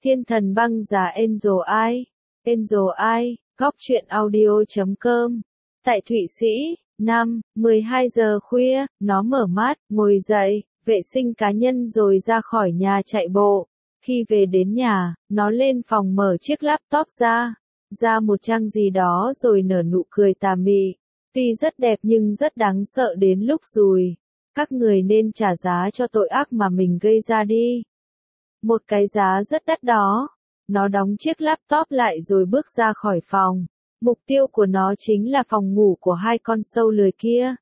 Thiên thần băng giá Angel Eye, góc truyện audio.com. Tại Thụy Sĩ, 12 giờ khuya, nó mở mắt, ngồi dậy, vệ sinh cá nhân rồi ra khỏi nhà chạy bộ. Khi về đến nhà, nó lên phòng mở chiếc laptop ra một trang gì đó rồi nở nụ cười tà mị. Tuy rất đẹp nhưng rất đáng sợ đến lúc rùi. Các người nên trả giá cho tội ác mà mình gây ra đi. Một cái giá rất đắt đó. Nó đóng chiếc laptop lại rồi bước ra khỏi phòng. Mục tiêu của nó chính là phòng ngủ của hai con sâu lười kia.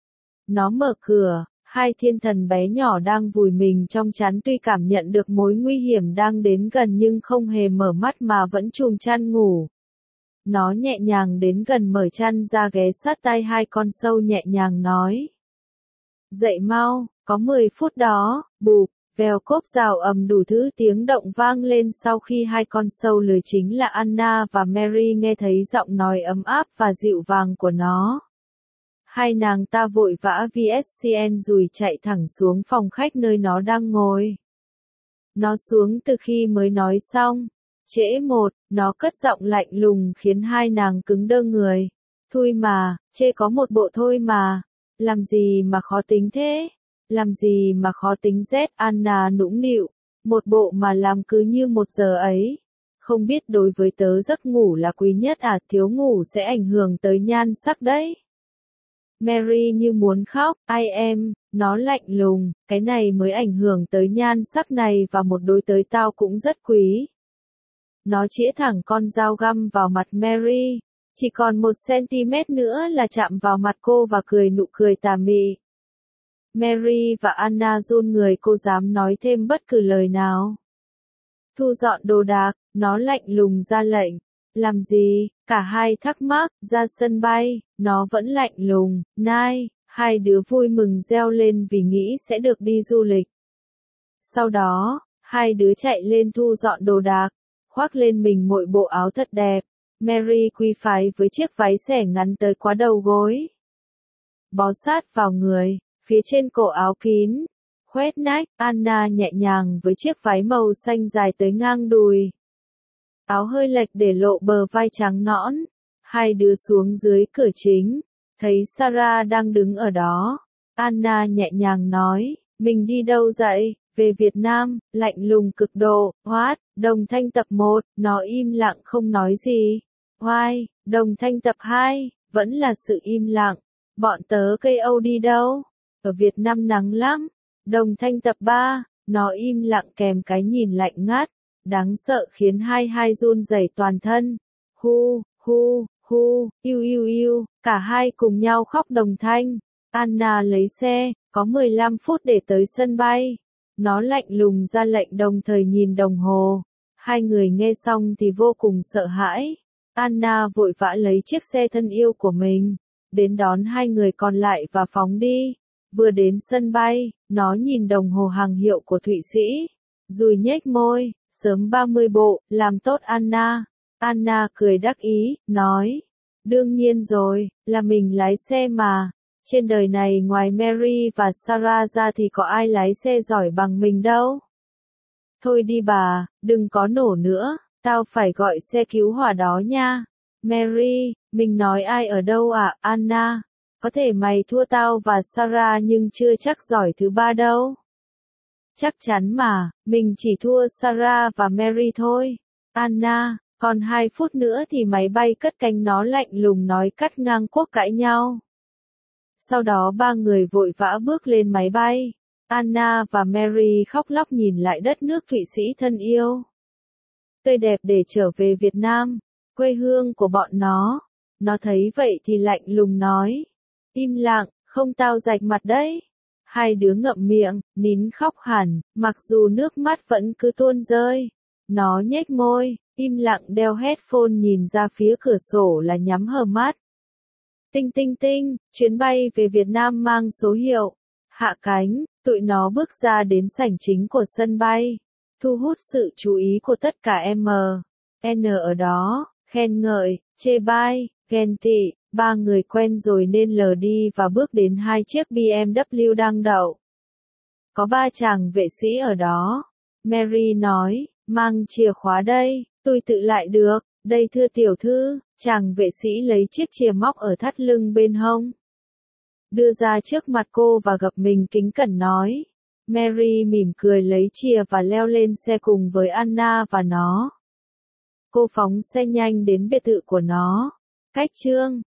Nó mở cửa, hai thiên thần bé nhỏ đang vùi mình trong chăn tuy cảm nhận được mối nguy hiểm đang đến gần nhưng không hề mở mắt mà vẫn chùm chăn ngủ. Nó nhẹ nhàng đến gần mở chăn ra ghé sát tai hai con sâu nhẹ nhàng nói. Dậy mau, có 10 phút đó, bụp. Vèo cốp rào ầm đủ thứ tiếng động vang lên sau khi hai con sâu lười chính là Anna và Mary nghe thấy giọng nói ấm áp và dịu dàng của nó. Hai nàng ta vội vã VSCN rồi chạy thẳng xuống phòng khách nơi nó đang ngồi. Nó xuống từ khi mới nói xong. Trễ một, nó cất giọng lạnh lùng khiến hai nàng cứng đơ người. Thôi mà, chê có một bộ thôi mà. Làm gì mà khó tính thế? Làm gì mà khó tính Z, Anna nũng nịu, một bộ mà làm cứ như 1 giờ ấy. Không biết đối với tớ giấc ngủ là quý nhất à, thiếu ngủ sẽ ảnh hưởng tới nhan sắc đấy. Mary như muốn khóc, ai em, nó lạnh lùng, cái này mới ảnh hưởng tới nhan sắc này và một đôi tới tao cũng rất quý. Nó chĩa thẳng con dao găm vào mặt Mary, chỉ còn 1 cm nữa là chạm vào mặt cô và cười nụ cười tà mị. Mary và Anna run người, cô dám nói thêm bất cứ lời nào. Thu dọn đồ đạc, nó lạnh lùng ra lệnh. Làm gì? Cả hai thắc mắc, ra sân bay, nó vẫn lạnh lùng, nai, hai đứa vui mừng reo lên vì nghĩ sẽ được đi du lịch. Sau đó, hai đứa chạy lên thu dọn đồ đạc, khoác lên mình mỗi bộ áo thật đẹp. Mary quy phái với chiếc váy xẻ ngắn tới quá đầu gối. Bó sát vào người. Phía trên cổ áo kín, khoét nách, Anna nhẹ nhàng với chiếc váy màu xanh dài tới ngang đùi. Áo hơi lệch để lộ bờ vai trắng nõn. Hai đứa xuống dưới cửa chính, thấy Sarah đang đứng ở đó. Anna nhẹ nhàng nói, mình đi đâu vậy? Về Việt Nam, lạnh lùng cực độ, What? Đồng Thanh tập 1, nó im lặng không nói gì. Why? Đồng Thanh tập 2, vẫn là sự im lặng. Bọn tớ KO đi đâu? Ở Việt Nam nắng lắm. Đồng Thanh tập 3, nó im lặng kèm cái nhìn lạnh ngắt, đáng sợ khiến hai run rẩy toàn thân. Hu, yêu, cả hai cùng nhau khóc đồng thanh. Anna lấy xe, có 15 phút để tới sân bay. Nó lạnh lùng ra lệnh đồng thời nhìn đồng hồ. Hai người nghe xong thì vô cùng sợ hãi. Anna vội vã lấy chiếc xe thân yêu của mình, đến đón hai người còn lại và phóng đi. Vừa đến sân bay, nó nhìn đồng hồ hàng hiệu của Thụy Sĩ, rồi nhếch môi, sớm 30 bộ, làm tốt Anna. Anna cười đắc ý, nói, đương nhiên rồi, là mình lái xe mà. Trên đời này ngoài Mary và Sarah ra thì có ai lái xe giỏi bằng mình đâu. Thôi đi bà, đừng có nổ nữa, tao phải gọi xe cứu hỏa đó nha. Mary, mình nói ai ở đâu à, Anna? Có thể mày thua tao và Sarah nhưng chưa chắc giỏi thứ ba đâu. Chắc chắn mà, mình chỉ thua Sarah và Mary thôi. Anna, còn 2 phút nữa thì máy bay cất cánh, nó lạnh lùng nói cắt ngang cuộc cãi nhau. Sau đó ba người vội vã bước lên máy bay. Anna và Mary khóc lóc nhìn lại đất nước Thụy Sĩ thân yêu. Tươi đẹp để trở về Việt Nam, quê hương của bọn nó. Nó thấy vậy thì lạnh lùng nói. Im lặng, không tao rạch mặt đấy. Hai đứa ngậm miệng, nín khóc hẳn, mặc dù nước mắt vẫn cứ tuôn rơi. Nó nhếch môi, im lặng đeo headphone nhìn ra phía cửa sổ là nhắm hờ mắt. Tinh tinh tinh, chuyến bay về Việt Nam mang số hiệu. Hạ cánh, tụi nó bước ra đến sảnh chính của sân bay. Thu hút sự chú ý của tất cả N ở đó, khen ngợi, chê bai, ghen tị. Ba người quen rồi nên lờ đi và bước đến hai chiếc BMW đang đậu. Có 3 chàng vệ sĩ ở đó. Mary nói, Mang chìa khóa đây, tôi tự lại được, đây thưa tiểu thư, chàng vệ sĩ lấy chiếc chìa móc ở thắt lưng bên hông. Đưa ra trước mặt cô và gập mình kính cẩn nói. Mary mỉm cười lấy chìa và leo lên xe cùng với Anna và nó. Cô phóng xe nhanh đến biệt thự của nó. Cách chương